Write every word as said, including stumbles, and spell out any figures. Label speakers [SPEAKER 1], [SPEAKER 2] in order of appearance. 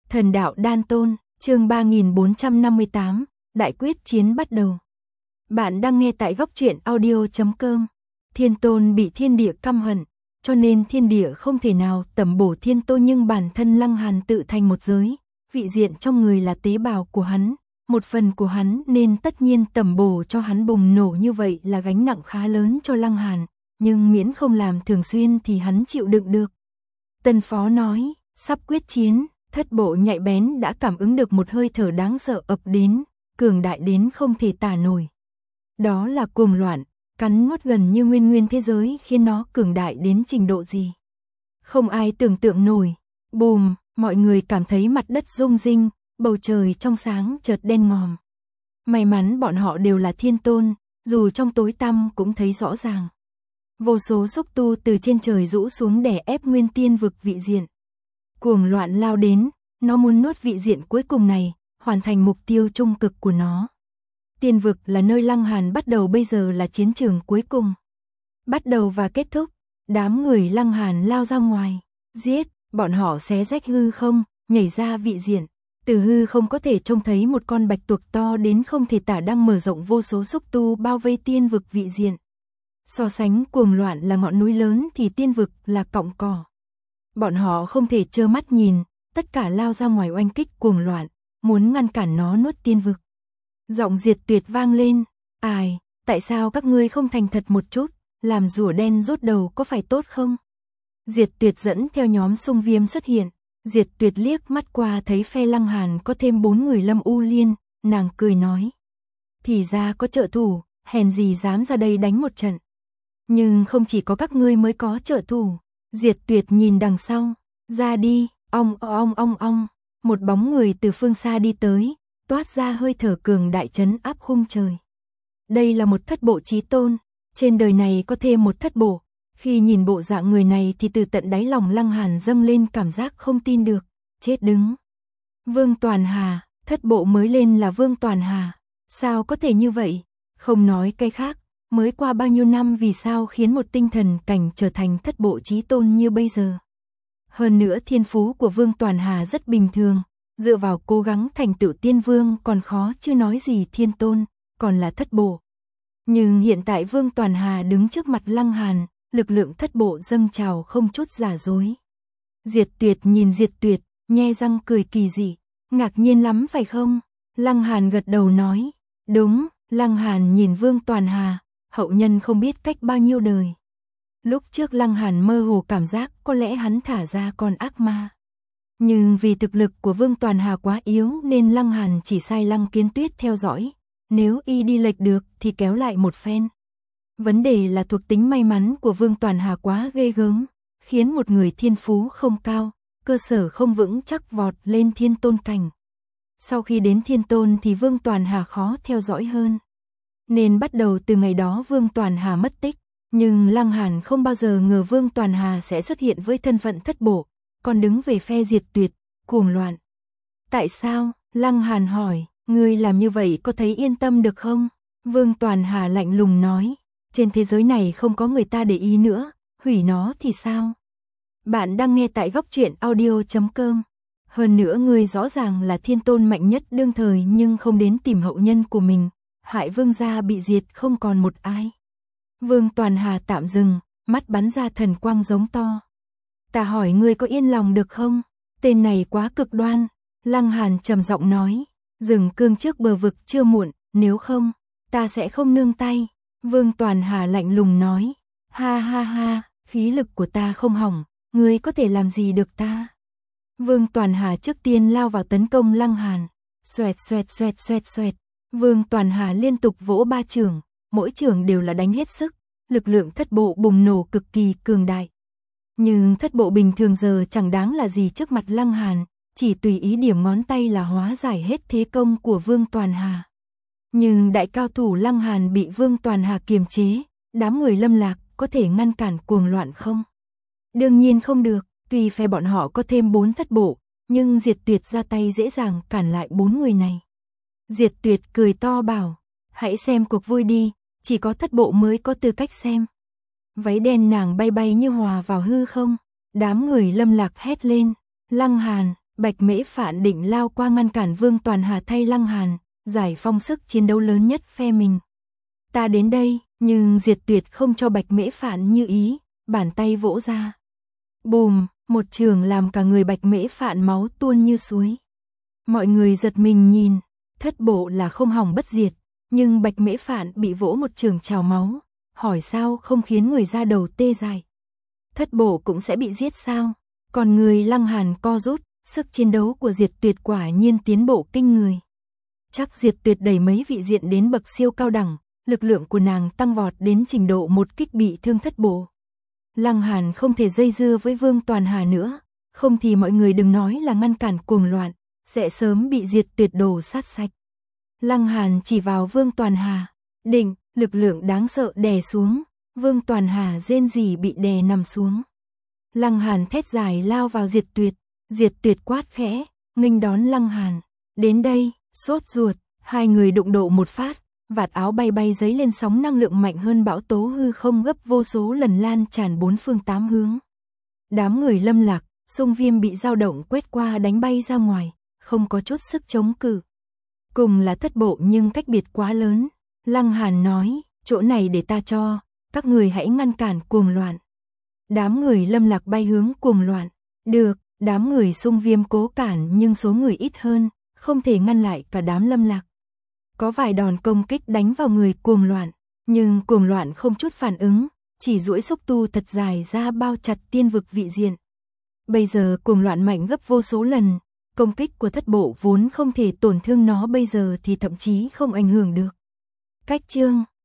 [SPEAKER 1] Thần đạo đan tôn, chương ba nghìn bốn trăm năm mươi tám, đại quyết chiến bắt đầu. Bạn đang nghe tại góc truyện audio chấm com. Thiên tôn bị thiên địa căm hận, cho nên thiên địa không thể nào tẩm bổ thiên tôn, nhưng bản thân Lăng Hàn tự thành một giới, vị diện trong người là tế bào của hắn, một phần của hắn, nên tất nhiên tẩm bổ cho hắn. Bùng nổ như vậy là gánh nặng khá lớn cho Lăng Hàn, nhưng miễn không làm thường xuyên thì hắn chịu đựng được. Tân Phó nói, sắp quyết chiến. Thất bộ nhạy bén đã cảm ứng được một hơi thở đáng sợ ập đến, cường đại đến không thể tả nổi. Đó là cuồng loạn, cắn nuốt gần như nguyên nguyên thế giới, khiến nó cường đại đến trình độ gì không ai tưởng tượng nổi. Bùm, mọi người cảm thấy mặt đất rung rinh, bầu trời trong sáng chợt đen ngòm. May mắn bọn họ đều là thiên tôn, dù trong tối tăm cũng thấy rõ ràng. Vô số xúc tu từ trên trời rũ xuống đè ép nguyên tiên vực vị diện. Cuồng loạn lao đến, nó muốn nuốt vị diện cuối cùng này, hoàn thành mục tiêu trung cực của nó. Tiên vực là nơi Lăng Hàn bắt đầu, bây giờ là chiến trường cuối cùng. Bắt đầu và kết thúc, đám người Lăng Hàn lao ra ngoài, giết, bọn họ xé rách hư không, nhảy ra vị diện. Từ hư không có thể trông thấy một con bạch tuộc to đến không thể tả đang mở rộng, vô số xúc tu bao vây tiên vực vị diện. So sánh cuồng loạn là ngọn núi lớn thì tiên vực là cọng cỏ. Bọn họ không thể trơ mắt nhìn, tất cả lao ra ngoài oanh kích cuồng loạn, muốn ngăn cản nó nuốt tiên vực. Giọng Diệt Tuyệt vang lên, ai, tại sao các ngươi không thành thật một chút, làm rùa đen rút đầu có phải tốt không? Diệt Tuyệt dẫn theo nhóm Xung Viêm xuất hiện, Diệt Tuyệt liếc mắt qua thấy phe Lăng Hàn có thêm bốn người Lâm U Liên, nàng cười nói. Thì ra có trợ thủ, hèn gì dám ra đây đánh một trận. Nhưng không chỉ có các ngươi mới có trợ thủ. Diệt Tuyệt nhìn đằng sau, ra đi, ong ong ong ong, một bóng người từ phương xa đi tới, toát ra hơi thở cường đại trấn áp khung trời. Đây là một thất bộ chí tôn, trên đời này có thêm một thất bộ. Khi nhìn bộ dạng người này thì từ tận đáy lòng Lăng Hàn dâng lên cảm giác không tin được, chết đứng. Vương Toàn Hà, thất bộ mới lên là Vương Toàn Hà, sao có thể như vậy? Không nói cái khác, mới qua bao nhiêu năm vì sao khiến một tinh thần cảnh trở thành thất bộ chí tôn như bây giờ. Hơn nữa thiên phú của Vương Toàn Hà rất bình thường, dựa vào cố gắng thành tựu tiên vương còn khó chứ nói gì thiên tôn, còn là thất bộ. Nhưng hiện tại Vương Toàn Hà đứng trước mặt Lăng Hàn, lực lượng thất bộ dâng trào không chút giả dối. Diệt Tuyệt nhìn Diệt Tuyệt, nhe răng cười kỳ dị, ngạc nhiên lắm phải không? Lăng Hàn gật đầu nói, đúng. Lăng Hàn nhìn Vương Toàn Hà, hậu nhân không biết cách bao nhiêu đời. Lúc trước Lăng Hàn mơ hồ cảm giác có lẽ hắn thả ra con ác ma. Nhưng vì thực lực của Vương Toàn Hà quá yếu nên Lăng Hàn chỉ sai Lăng Kiến Tuyết theo dõi. Nếu y đi lệch được thì kéo lại một phen. Vấn đề là thuộc tính may mắn của Vương Toàn Hà quá ghê gớm, khiến một người thiên phú không cao, cơ sở không vững chắc vọt lên thiên tôn cảnh. Sau khi đến thiên tôn thì Vương Toàn Hà khó theo dõi hơn. Nên bắt đầu từ ngày đó Vương Toàn Hà mất tích. Nhưng Lăng Hàn không bao giờ ngờ Vương Toàn Hà sẽ xuất hiện với thân phận thất bộ, còn đứng về phe Diệt Tuyệt, cuồng loạn. Tại sao? Lăng Hàn hỏi, ngươi làm như vậy có thấy yên tâm được không? Vương Toàn Hà lạnh lùng nói, trên thế giới này không có người ta để ý nữa, hủy nó thì sao? Bạn đang nghe tại góc truyện audio chấm com. Hơn nữa ngươi rõ ràng là thiên tôn mạnh nhất đương thời nhưng không đến tìm hậu nhân của mình, hại vương gia bị diệt không còn một ai. Vương Toàn Hà tạm dừng, mắt bắn ra thần quang giống to. Ta hỏi ngươi có yên lòng được không? Tên này quá cực đoan. Lăng Hàn trầm giọng nói, dừng cương trước bờ vực chưa muộn, nếu không, ta sẽ không nương tay. Vương Toàn Hà lạnh lùng nói, ha ha ha, khí lực của ta không hỏng, ngươi có thể làm gì được ta? Vương Toàn Hà trước tiên lao vào tấn công Lăng Hàn, xoẹt xoẹt xoẹt xoẹt xoẹt. Vương Toàn Hà liên tục vỗ ba chưởng, mỗi chưởng đều là đánh hết sức, lực lượng thất bộ bùng nổ cực kỳ cường đại. Nhưng thất bộ bình thường giờ chẳng đáng là gì trước mặt Lăng Hàn, chỉ tùy ý điểm ngón tay là hóa giải hết thế công của Vương Toàn Hà. Nhưng đại cao thủ Lăng Hàn bị Vương Toàn Hà kiềm chế, đám người Lâm Lạc có thể ngăn cản cuồng loạn không? Đương nhiên không được, tuy phe bọn họ có thêm bốn thất bộ, nhưng Diệt Tuyệt ra tay dễ dàng cản lại bốn người này. Diệt Tuyệt cười to bảo, hãy xem cuộc vui đi, chỉ có thất bộ mới có tư cách xem. Váy đen nàng bay bay như hòa vào hư không, đám người Lâm Lạc hét lên, Lăng Hàn, Bạch Mễ Phạn định lao qua ngăn cản Vương Toàn Hà thay Lăng Hàn, giải phong sức chiến đấu lớn nhất phe mình. Ta đến đây, nhưng Diệt Tuyệt không cho Bạch Mễ Phạn như ý, bàn tay vỗ ra. Bùm, một trường làm cả người Bạch Mễ Phạn máu tuôn như suối. Mọi người giật mình nhìn, thất bộ là không hỏng bất diệt, nhưng Bạch Mễ Phạn bị vỗ một trường trào máu, hỏi sao không khiến người ra đầu tê dại. Thất bộ cũng sẽ bị giết sao? Còn người Lăng Hàn co rút, sức chiến đấu của Diệt Tuyệt quả nhiên tiến bộ kinh người. Chắc Diệt Tuyệt đẩy mấy vị diện đến bậc siêu cao đẳng, lực lượng của nàng tăng vọt đến trình độ một kích bị thương thất bộ. Lăng Hàn không thể dây dưa với Vương Toàn Hà nữa, không thì mọi người đừng nói là ngăn cản cuồng loạn, sẽ sớm bị Diệt Tuyệt đổ sát sạch. Lăng Hàn chỉ vào Vương Toàn Hà, định, lực lượng đáng sợ đè xuống, Vương Toàn Hà rên rỉ bị đè nằm xuống. Lăng Hàn thét dài lao vào Diệt Tuyệt, Diệt Tuyệt quát khẽ, nghênh đón Lăng Hàn. Đến đây, sốt ruột, hai người đụng độ một phát, vạt áo bay bay giấy lên sóng năng lượng mạnh hơn bão tố hư không gấp vô số lần lan tràn bốn phương tám hướng. Đám người Lâm Lạc, Dung Viêm bị dao động quét qua đánh bay ra ngoài, không có chút sức chống cự. Cùng là thất bộ nhưng cách biệt quá lớn. Lăng Hàn nói, chỗ này để ta cho, các người hãy ngăn cản cuồng loạn. Đám người Lâm Lạc bay hướng cuồng loạn. Được, đám người Dung Viêm cố cản nhưng số người ít hơn, không thể ngăn lại cả đám Lâm Lạc. Có vài đòn công kích đánh vào người cuồng loạn, nhưng cuồng loạn không chút phản ứng, chỉ duỗi xúc tu thật dài ra bao chặt tiên vực vị diện. Bây giờ cuồng loạn mạnh gấp vô số lần, công kích của thất bộ vốn không thể tổn thương nó bây giờ thì thậm chí không ảnh hưởng được. Cách chương